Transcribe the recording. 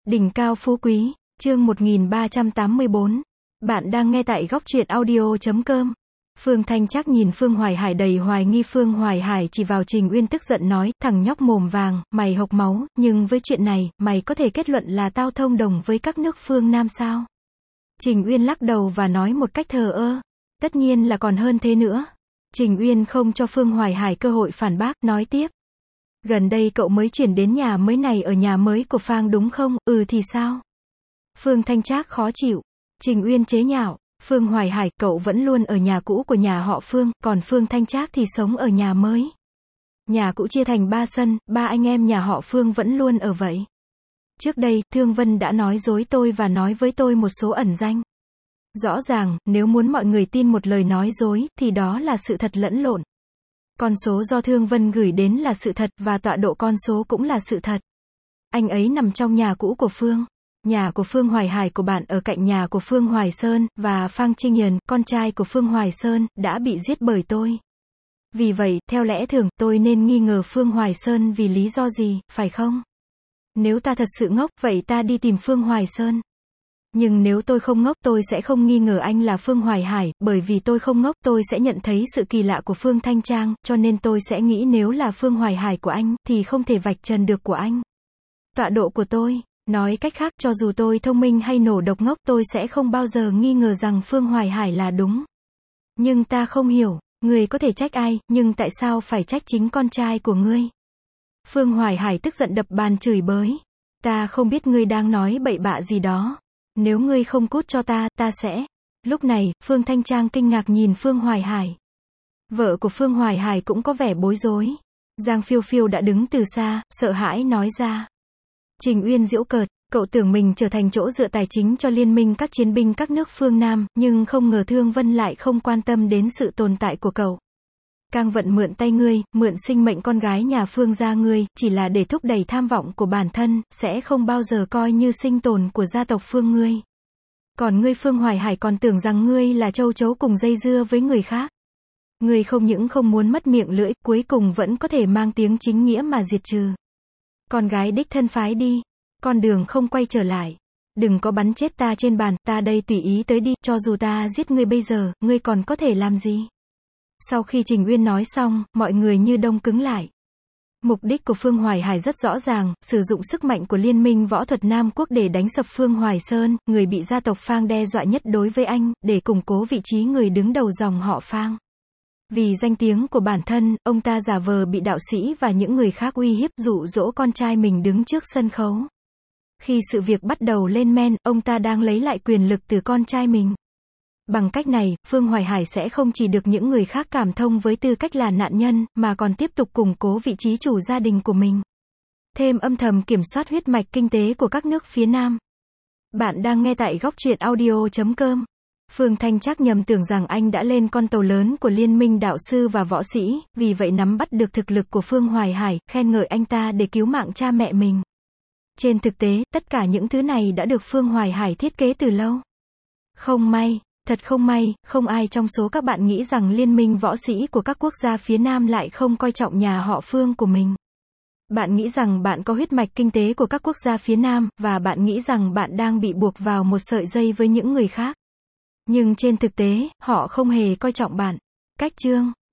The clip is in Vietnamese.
Đỉnh cao phú quý, chương 1384. Bạn đang nghe tại góc truyện audio.com. Phương Thanh Trác nhìn Phương Hoài Hải đầy hoài nghi. Phương Hoài Hải chỉ vào Trình Uyên tức giận nói, thằng nhóc mồm vàng, mày hộc máu, nhưng với chuyện này, mày có thể kết luận là tao thông đồng với các nước phương Nam sao? Trình Uyên lắc đầu và nói một cách thờ ơ, tất nhiên là còn hơn thế nữa. Trình Uyên không cho Phương Hoài Hải cơ hội phản bác, nói tiếp. Gần đây cậu mới chuyển đến nhà mới này ở nhà mới của Phang đúng không? Ừ thì sao? Phương Thanh Trác khó chịu. Trình Uyên chế nhạo, Phương Hoài Hải, cậu vẫn luôn ở nhà cũ của nhà họ Phương, còn Phương Thanh Trác thì sống ở nhà mới. Nhà cũ chia thành 3 sân, 3 anh em nhà họ Phương vẫn luôn ở vậy. Trước đây, Thương Vân đã nói dối tôi và nói với tôi một số ẩn danh. Rõ ràng, nếu muốn mọi người tin một lời nói dối, thì đó là sự thật lẫn lộn. Con số do Thương Vân gửi đến là sự thật, và tọa độ con số cũng là sự thật. Anh ấy nằm trong nhà cũ của Phương. Nhà của Phương Hoài Hải của bạn ở cạnh nhà của Phương Hoài Sơn, và Phang Trinh Hiền, con trai của Phương Hoài Sơn, đã bị giết bởi tôi. Vì vậy, theo lẽ thường, tôi nên nghi ngờ Phương Hoài Sơn vì lý do gì, phải không? Nếu ta thật sự ngốc, vậy ta đi tìm Phương Hoài Sơn. Nhưng nếu tôi không ngốc, tôi sẽ không nghi ngờ anh là Phương Hoài Hải, bởi vì tôi không ngốc, tôi sẽ nhận thấy sự kỳ lạ của Phương Thanh Trang, cho nên tôi sẽ nghĩ nếu là Phương Hoài Hải của anh, thì không thể vạch trần được của anh. Tọa độ của tôi, nói cách khác, cho dù tôi thông minh hay nổ độc ngốc, tôi sẽ không bao giờ nghi ngờ rằng Phương Hoài Hải là đúng. Nhưng ta không hiểu, người có thể trách ai, nhưng tại sao phải trách chính con trai của ngươi? Phương Hoài Hải tức giận đập bàn chửi bới. Ta không biết ngươi đang nói bậy bạ gì đó. Nếu ngươi không cút cho ta, ta sẽ... Lúc này, Phương Thanh Trang kinh ngạc nhìn Phương Hoài Hải. Vợ của Phương Hoài Hải cũng có vẻ bối rối. Giang Phiêu Phiêu đã đứng từ xa, sợ hãi nói ra. Trình Uyên giễu cợt, cậu tưởng mình trở thành chỗ dựa tài chính cho liên minh các chiến binh các nước phương Nam, nhưng không ngờ Thương Vân lại không quan tâm đến sự tồn tại của cậu. Cang Vận mượn tay ngươi, mượn sinh mệnh con gái nhà Phương gia ngươi, chỉ là để thúc đẩy tham vọng của bản thân, sẽ không bao giờ coi như sinh tồn của gia tộc Phương ngươi. Còn ngươi Phương Hoài Hải còn tưởng rằng ngươi là châu chấu cùng dây dưa với người khác. Ngươi không những không muốn mất miệng lưỡi, cuối cùng vẫn có thể mang tiếng chính nghĩa mà diệt trừ. Con gái đích thân phái đi, con đường không quay trở lại. Đừng có bắn chết ta trên bàn, ta đây tùy ý tới đi, cho dù ta giết ngươi bây giờ, ngươi còn có thể làm gì? Sau khi Trình Uyên nói xong, mọi người như đông cứng lại. Mục đích của Phương Hoài Hải rất rõ ràng, sử dụng sức mạnh của Liên minh võ thuật Nam Quốc để đánh sập Phương Hoài Sơn, người bị gia tộc Phang đe dọa nhất đối với anh, để củng cố vị trí người đứng đầu dòng họ Phang. Vì danh tiếng của bản thân, ông ta giả vờ bị đạo sĩ và những người khác uy hiếp dụ dỗ con trai mình đứng trước sân khấu. Khi sự việc bắt đầu lên men, ông ta đang lấy lại quyền lực từ con trai mình. Bằng cách này, Phương Hoài Hải sẽ không chỉ được những người khác cảm thông với tư cách là nạn nhân, mà còn tiếp tục củng cố vị trí chủ gia đình của mình. Thêm âm thầm kiểm soát huyết mạch kinh tế của các nước phía Nam. Bạn đang nghe tại góc truyện audio.com. Phương Thanh Trác nhầm tưởng rằng anh đã lên con tàu lớn của Liên minh đạo sư và võ sĩ, vì vậy nắm bắt được thực lực của Phương Hoài Hải, khen ngợi anh ta để cứu mạng cha mẹ mình. Trên thực tế, tất cả những thứ này đã được Phương Hoài Hải thiết kế từ lâu. Không may, thật không may, không ai trong số các bạn nghĩ rằng liên minh võ sĩ của các quốc gia phía Nam lại không coi trọng nhà họ Phương của mình. Bạn nghĩ rằng bạn có huyết mạch kinh tế của các quốc gia phía Nam, và bạn nghĩ rằng bạn đang bị buộc vào một sợi dây với những người khác. Nhưng trên thực tế, họ không hề coi trọng bạn. Cách chương